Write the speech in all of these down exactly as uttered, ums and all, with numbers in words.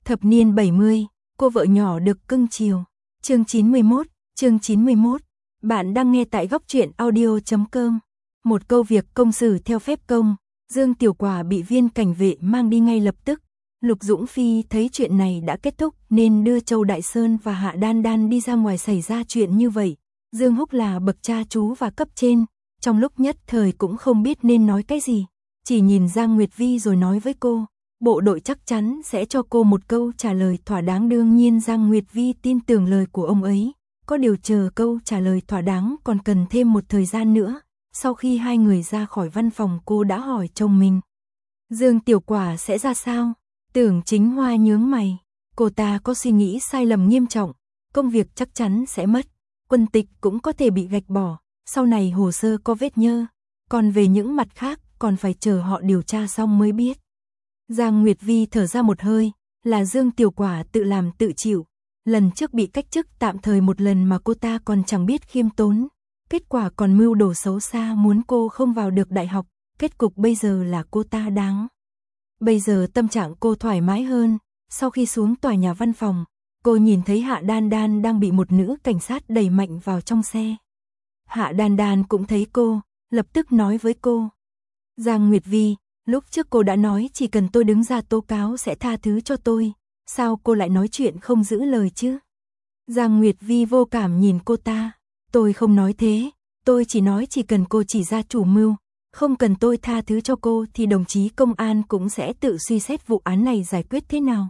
Thập niên bảy mươi, cô vợ nhỏ được cưng chiều. Chương chín mươi mốt, chương chín mươi mốt. Bạn đang nghe tại góc truyện audio chấm com. Một câu việc công xử theo phép công, Dương Tiểu Quả bị viên cảnh vệ mang đi ngay lập tức. Lục Dũng Phi thấy chuyện này đã kết thúc nên đưa Châu Đại Sơn và Hạ Đan Đan đi ra ngoài. Xảy ra chuyện như vậy, Dương Húc là bậc cha chú và cấp trên, trong lúc nhất thời cũng không biết nên nói cái gì, chỉ nhìn Giang Nguyệt Vi rồi nói với cô, bộ đội chắc chắn sẽ cho cô một câu trả lời thỏa đáng. Đương nhiên Giang Nguyệt Vi tin tưởng lời của ông ấy, có điều chờ câu trả lời thỏa đáng còn cần thêm một thời gian nữa. Sau khi hai người ra khỏi văn phòng, cô đã hỏi chồng mình, Dương Tiểu Quả sẽ ra sao? Tưởng Chính Hoa nhướng mày, cô ta có suy nghĩ sai lầm nghiêm trọng, công việc chắc chắn sẽ mất, quân tịch cũng có thể bị gạch bỏ, sau này hồ sơ có vết nhơ, còn về những mặt khác còn phải chờ họ điều tra xong mới biết. Giang Nguyệt Vi thở ra một hơi, là Dương Tiểu Quả tự làm tự chịu, lần trước bị cách chức tạm thời một lần mà cô ta còn chẳng biết khiêm tốn, kết quả còn mưu đồ xấu xa muốn cô không vào được đại học, kết cục bây giờ là cô ta đáng. Bây giờ tâm trạng cô thoải mái hơn, sau khi xuống tòa nhà văn phòng, cô nhìn thấy Hạ Đan Đan đang bị một nữ cảnh sát đẩy mạnh vào trong xe. Hạ Đan Đan cũng thấy cô, lập tức nói với cô, Giang Nguyệt Vi, lúc trước cô đã nói chỉ cần tôi đứng ra tố cáo sẽ tha thứ cho tôi, sao cô lại nói chuyện không giữ lời chứ? Giang Nguyệt Vi vô cảm nhìn cô ta, tôi không nói thế, tôi chỉ nói chỉ cần cô chỉ ra chủ mưu, không cần tôi tha thứ cho cô thì đồng chí công an cũng sẽ tự suy xét vụ án này giải quyết thế nào.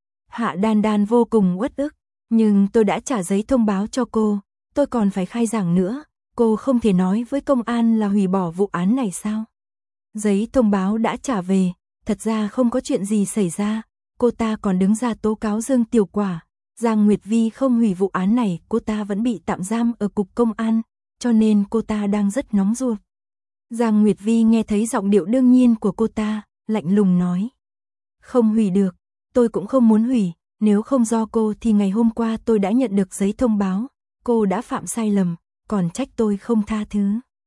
Hạ Đan Đan vô cùng uất ức, nhưng tôi đã trả giấy thông báo cho cô, tôi còn phải khai giảng nữa, cô không thể nói với công an là hủy bỏ vụ án này sao? Giấy thông báo đã trả về, thật ra không có chuyện gì xảy ra, cô ta còn đứng ra tố cáo Dương Tiểu Quả. Giang Nguyệt Vi không hủy vụ án này, cô ta vẫn bị tạm giam ở cục công an, cho nên cô ta đang rất nóng ruột. Giang Nguyệt Vi nghe thấy giọng điệu đương nhiên của cô ta, lạnh lùng nói, không hủy được, tôi cũng không muốn hủy, nếu không do cô thì ngày hôm qua tôi đã nhận được giấy thông báo, cô đã phạm sai lầm, còn trách tôi không tha thứ.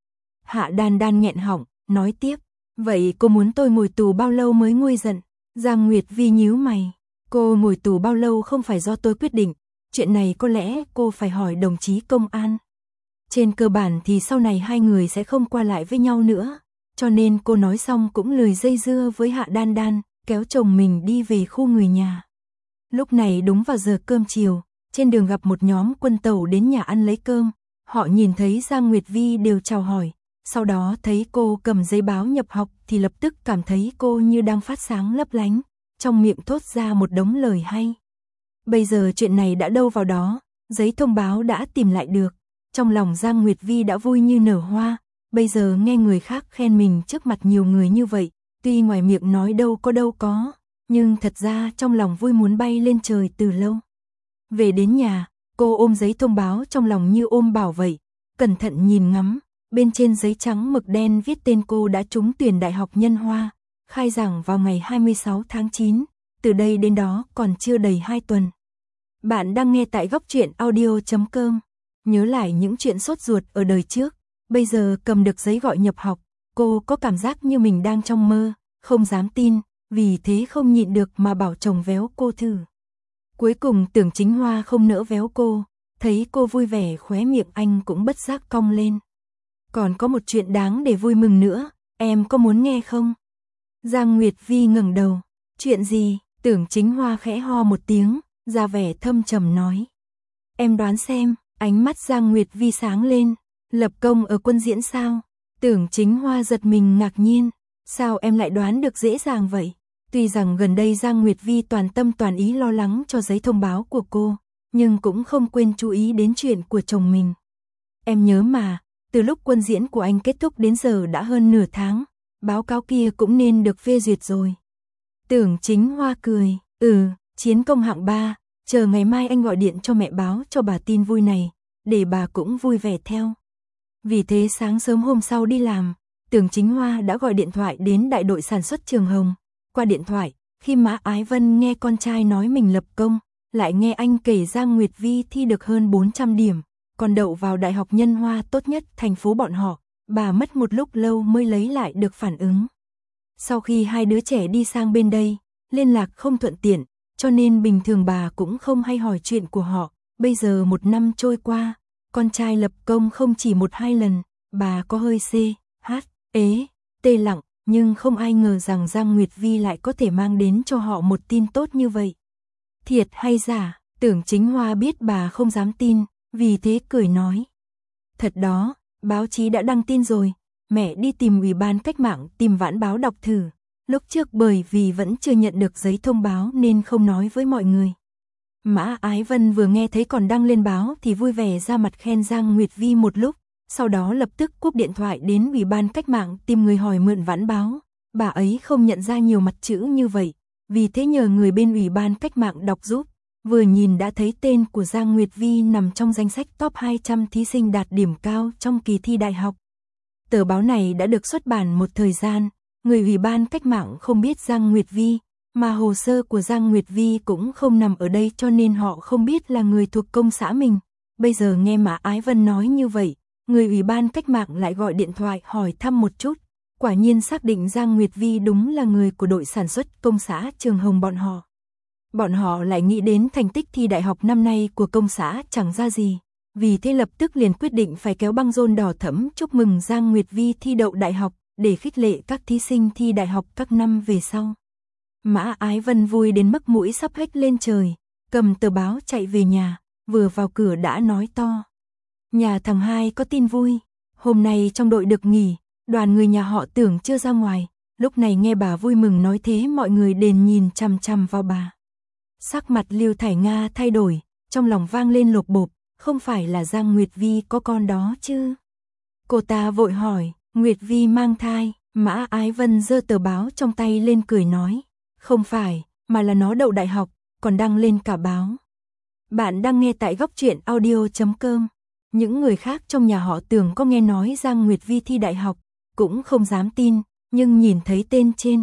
Hạ Đan Đan nghẹn họng, nói tiếp, vậy cô muốn tôi ngồi tù bao lâu mới nguôi giận? Giang Nguyệt Vi nhíu mày, cô ngồi tù bao lâu không phải do tôi quyết định, chuyện này có lẽ cô phải hỏi đồng chí công an. Trên cơ bản thì sau này hai người sẽ không qua lại với nhau nữa, cho nên cô nói xong cũng lười dây dưa với Hạ Đan Đan, kéo chồng mình đi về khu người nhà. Lúc này đúng vào giờ cơm chiều, trên đường gặp một nhóm quân tàu đến nhà ăn lấy cơm, họ nhìn thấy Giang Nguyệt Vi đều chào hỏi, sau đó thấy cô cầm giấy báo nhập học thì lập tức cảm thấy cô như đang phát sáng lấp lánh, trong miệng thốt ra một đống lời hay. Bây giờ chuyện này đã đâu vào đó, giấy thông báo đã tìm lại được, trong lòng Giang Nguyệt Vi đã vui như nở hoa, bây giờ nghe người khác khen mình trước mặt nhiều người như vậy, tuy ngoài miệng nói đâu có đâu có, nhưng thật ra trong lòng vui muốn bay lên trời từ lâu. Về đến nhà, cô ôm giấy thông báo trong lòng như ôm bảo vậy, cẩn thận nhìn ngắm, bên trên giấy trắng mực đen viết tên cô đã trúng tuyển Đại học Nhân Hoa, khai giảng vào ngày hai mươi sáu tháng chín, từ đây đến đó còn chưa đầy hai tuần. Bạn đang nghe tại góc truyện audio chấm com. Nhớ lại những chuyện sốt ruột ở đời trước, bây giờ cầm được giấy gọi nhập học, cô có cảm giác như mình đang trong mơ, không dám tin, vì thế không nhịn được mà bảo chồng véo cô thử. Cuối cùng Tưởng Chính Hoa không nỡ véo cô, thấy cô vui vẻ khóe miệng anh cũng bất giác cong lên. Còn có một chuyện đáng để vui mừng nữa, em có muốn nghe không? Giang Nguyệt Vi ngẩng đầu, chuyện gì? Tưởng Chính Hoa khẽ ho một tiếng, ra vẻ thâm trầm nói. Em đoán xem. Ánh mắt Giang Nguyệt Vi sáng lên, lập công ở quân diễn sao? Tưởng Chính Hoa giật mình ngạc nhiên, sao em lại đoán được dễ dàng vậy? Tuy rằng gần đây Giang Nguyệt Vi toàn tâm toàn ý lo lắng cho giấy thông báo của cô, nhưng cũng không quên chú ý đến chuyện của chồng mình. Em nhớ mà, từ lúc quân diễn của anh kết thúc đến giờ đã hơn nửa tháng, báo cáo kia cũng nên được phê duyệt rồi. Tưởng Chính Hoa cười, ừ, chiến công hạng ba. Chờ ngày mai anh gọi điện cho mẹ báo cho bà tin vui này, để bà cũng vui vẻ theo. Vì thế sáng sớm hôm sau đi làm, Tưởng Chính Hoa đã gọi điện thoại đến đại đội sản xuất Trường Hồng. Qua điện thoại, khi Mã Ái Vân nghe con trai nói mình lập công, lại nghe anh kể Giang Nguyệt Vi thi được hơn bốn trăm điểm, còn đậu vào Đại học Nhân Hoa tốt nhất thành phố bọn họ, bà mất một lúc lâu mới lấy lại được phản ứng. Sau khi hai đứa trẻ đi sang bên đây, liên lạc không thuận tiện, cho nên bình thường bà cũng không hay hỏi chuyện của họ. Bây giờ một năm trôi qua, con trai lập công không chỉ một hai lần, bà có hơi xê, hát, ế, tê lặng, nhưng không ai ngờ rằng Giang Nguyệt Vi lại có thể mang đến cho họ một tin tốt như vậy. Thiệt hay giả, Tưởng Chính Hoa biết bà không dám tin, vì thế cười nói. Thật đó, báo chí đã đăng tin rồi, mẹ đi tìm Ủy ban Cách mạng tìm Vãn Báo đọc thử. Lúc trước bởi vì vẫn chưa nhận được giấy thông báo nên không nói với mọi người. Mã Ái Vân vừa nghe thấy còn đăng lên báo thì vui vẻ ra mặt khen Giang Nguyệt Vi một lúc, sau đó lập tức cúp điện thoại đến Ủy ban Cách mạng tìm người hỏi mượn Vãn Báo. Bà ấy không nhận ra nhiều mặt chữ như vậy, vì thế nhờ người bên Ủy ban Cách mạng đọc giúp. Vừa nhìn đã thấy tên của Giang Nguyệt Vi nằm trong danh sách top hai trăm thí sinh đạt điểm cao trong kỳ thi đại học. Tờ báo này đã được xuất bản một thời gian, người Ủy ban Cách mạng không biết Giang Nguyệt Vi, mà hồ sơ của Giang Nguyệt Vi cũng không nằm ở đây cho nên họ không biết là người thuộc công xã mình. Bây giờ nghe Mã Ái Vân nói như vậy, người Ủy ban Cách mạng lại gọi điện thoại hỏi thăm một chút, quả nhiên xác định Giang Nguyệt Vi đúng là người của đội sản xuất công xã Trường Hồng bọn họ. Bọn họ lại nghĩ đến thành tích thi đại học năm nay của công xã chẳng ra gì, vì thế lập tức liền quyết định phải kéo băng rôn đỏ thẫm chúc mừng Giang Nguyệt Vi thi đậu đại học, để khích lệ các thí sinh thi đại học các năm về sau. Mã Ái Vân vui đến mức mũi sắp hếch lên trời, cầm tờ báo chạy về nhà, vừa vào cửa đã nói to. Nhà thằng hai có tin vui, hôm nay trong đội được nghỉ, đoàn người nhà họ Tưởng chưa ra ngoài, lúc này nghe bà vui mừng nói thế mọi người đền nhìn chằm chằm vào bà. Sắc mặt Lưu Thải Nga thay đổi, trong lòng vang lên lột bột, không phải là Giang Nguyệt Vi có con đó chứ? Cô ta vội hỏi, Nguyệt Vi mang thai, Mã Ái Vân giơ tờ báo trong tay lên cười nói, không phải, mà là nó đậu đại học, còn đăng lên cả báo. Bạn đang nghe tại góc truyện audio chấm com. Những người khác trong nhà họ Tưởng có nghe nói Giang Nguyệt Vi thi đại học, cũng không dám tin, nhưng nhìn thấy tên trên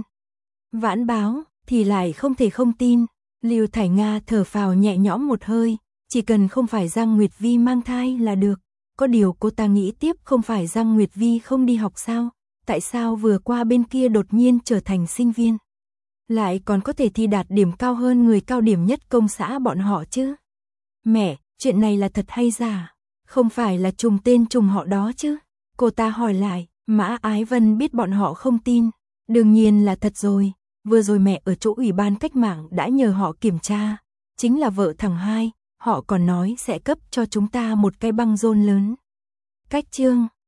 Vãn Báo thì lại không thể không tin. Lưu Thải Nga thở phào nhẹ nhõm một hơi, chỉ cần không phải Giang Nguyệt Vi mang thai là được. Có điều cô ta nghĩ tiếp, không phải Giang Nguyệt Vi không đi học sao? Tại sao vừa qua bên kia đột nhiên trở thành sinh viên? Lại còn có thể thi đạt điểm cao hơn người cao điểm nhất công xã bọn họ chứ? Mẹ, chuyện này là thật hay giả? Không phải là trùng tên trùng họ đó chứ? Cô ta hỏi lại. Mã Ái Vân biết bọn họ không tin. Đương nhiên là thật rồi. Vừa rồi mẹ ở chỗ Ủy ban Cách mạng đã nhờ họ kiểm tra. Chính là vợ thằng hai. Họ còn nói sẽ cấp cho chúng ta một cái băng rôn lớn. Cách chương